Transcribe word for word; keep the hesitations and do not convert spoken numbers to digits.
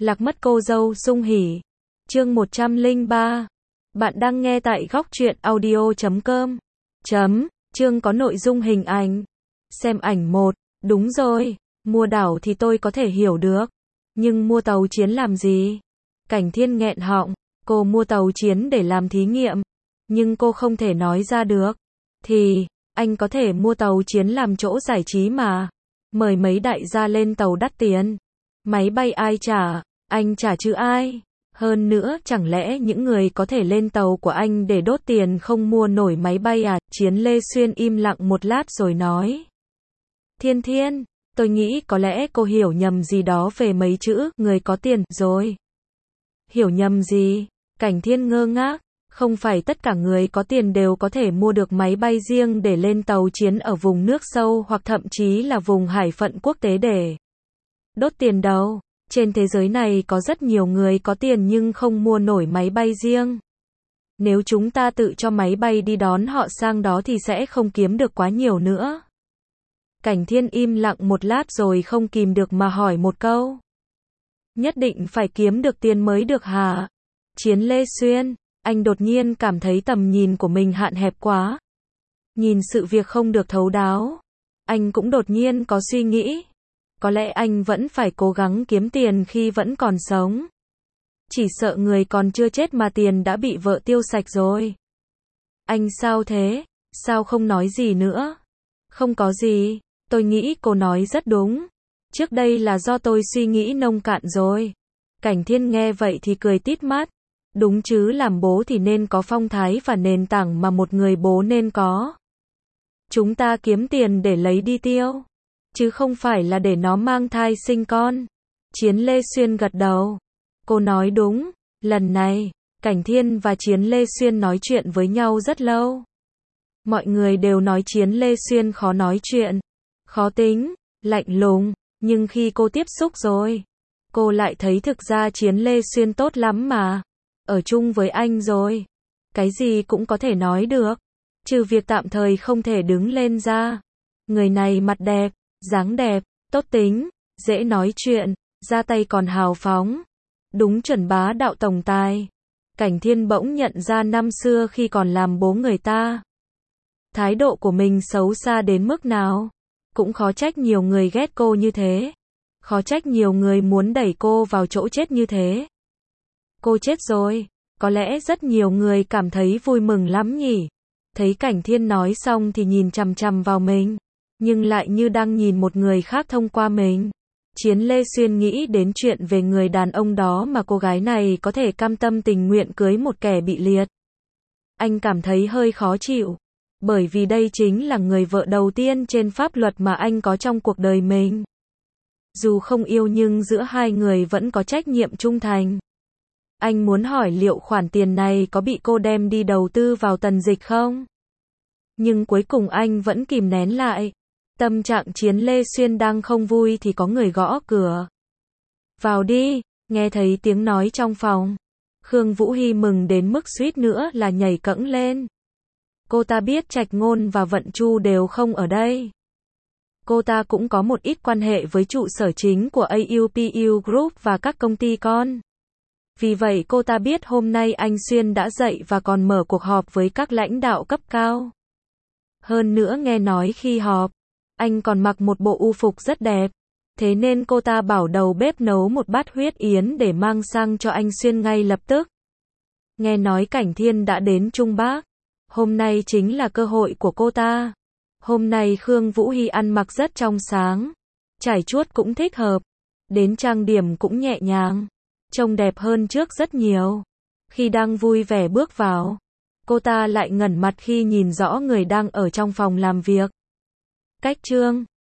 Lạc mất cô dâu Dung Hỉ. Chương một trăm lẻ ba. Bạn đang nghe tại góc truyện audio chấm com. Chấm, chương có nội dung hình ảnh. Xem ảnh một, đúng rồi, mua đảo thì tôi có thể hiểu được. Nhưng mua tàu chiến làm gì? Cảnh Thiên nghẹn họng, cô mua tàu chiến để làm thí nghiệm. Nhưng cô không thể nói ra được. Thì, anh có thể mua tàu chiến làm chỗ giải trí mà. Mời mấy đại gia lên tàu đắt tiền. Máy bay ai trả? Anh trả chứ ai? Hơn nữa, chẳng lẽ những người có thể lên tàu của anh để đốt tiền không mua nổi máy bay à? Chiến Lê Xuyên im lặng một lát rồi nói. Thiên Thiên, tôi nghĩ có lẽ cô hiểu nhầm gì đó về mấy chữ, người có tiền, rồi. Hiểu nhầm gì? Cảnh Thiên ngơ ngác. Không phải tất cả người có tiền đều có thể mua được máy bay riêng để lên tàu chiến ở vùng nước sâu hoặc thậm chí là vùng hải phận quốc tế để đốt tiền đâu. Trên thế giới này có rất nhiều người có tiền nhưng không mua nổi máy bay riêng. Nếu chúng ta tự cho máy bay đi đón họ sang đó thì sẽ không kiếm được quá nhiều nữa. Cảnh Thiên im lặng một lát rồi không kìm được mà hỏi một câu. Nhất định phải kiếm được tiền mới được hả? Chiến Lê Xuyên, anh đột nhiên cảm thấy tầm nhìn của mình hạn hẹp quá. Nhìn sự việc không được thấu đáo. Anh cũng đột nhiên có suy nghĩ. Có lẽ anh vẫn phải cố gắng kiếm tiền khi vẫn còn sống. Chỉ sợ người còn chưa chết mà tiền đã bị vợ tiêu sạch rồi. Anh sao thế? Sao không nói gì nữa? Không có gì, tôi nghĩ cô nói rất đúng. Trước đây là do tôi suy nghĩ nông cạn rồi. Cảnh Thiên nghe vậy thì cười tít mắt. Đúng chứ, làm bố thì nên có phong thái và nền tảng mà một người bố nên có. Chúng ta kiếm tiền để lấy đi tiêu, chứ không phải là để nó mang thai sinh con. Chiến Lê Xuyên gật đầu. Cô nói đúng, lần này, Cảnh Thiên và Chiến Lê Xuyên nói chuyện với nhau rất lâu. Mọi người đều nói Chiến Lê Xuyên khó nói chuyện, khó tính, lạnh lùng, nhưng khi cô tiếp xúc rồi, cô lại thấy thực ra Chiến Lê Xuyên tốt lắm mà. Ở chung với anh rồi, cái gì cũng có thể nói được, trừ việc tạm thời không thể đứng lên ra. Người này mặt đẹp, dáng đẹp, tốt tính, dễ nói chuyện, ra tay còn hào phóng. Đúng chuẩn bá đạo tổng tài. Cảnh Thiên bỗng nhận ra năm xưa khi còn làm bố người ta, thái độ của mình xấu xa đến mức nào. Cũng khó trách nhiều người ghét cô như thế. Khó trách nhiều người muốn đẩy cô vào chỗ chết như thế. Cô chết rồi, có lẽ rất nhiều người cảm thấy vui mừng lắm nhỉ. Thấy Cảnh Thiên nói xong thì nhìn chằm chằm vào mình, nhưng lại như đang nhìn một người khác thông qua mình. Chiến Lê Xuyên nghĩ đến chuyện về người đàn ông đó mà cô gái này có thể cam tâm tình nguyện cưới một kẻ bị liệt. Anh cảm thấy hơi khó chịu, bởi vì đây chính là người vợ đầu tiên trên pháp luật mà anh có trong cuộc đời mình. Dù không yêu nhưng giữa hai người vẫn có trách nhiệm trung thành. Anh muốn hỏi liệu khoản tiền này có bị cô đem đi đầu tư vào tần dịch không? Nhưng cuối cùng anh vẫn kìm nén lại. Tâm trạng Chiến Lê Xuyên đang không vui thì có người gõ cửa. Vào đi, nghe thấy tiếng nói trong phòng. Khương Vũ Hy mừng đến mức suýt nữa là nhảy cẫng lên. Cô ta biết Trạch Ngôn và Vận Chu đều không ở đây. Cô ta cũng có một ít quan hệ với trụ sở chính của a u pê u Group và các công ty con. Vì vậy cô ta biết hôm nay anh Xuyên đã dậy và còn mở cuộc họp với các lãnh đạo cấp cao. Hơn nữa nghe nói khi họp, anh còn mặc một bộ u phục rất đẹp. Thế nên cô ta bảo đầu bếp nấu một bát huyết yến để mang sang cho anh Xuyên ngay lập tức. Nghe nói Cảnh Thiên đã đến Trung Bắc. Hôm nay chính là cơ hội của cô ta. Hôm nay Khương Vũ Hy ăn mặc rất trong sáng. Trải chuốt cũng thích hợp. Đến trang điểm cũng nhẹ nhàng. Trông đẹp hơn trước rất nhiều. Khi đang vui vẻ bước vào, cô ta lại ngẩn mặt khi nhìn rõ người đang ở trong phòng làm việc. Cách Trương,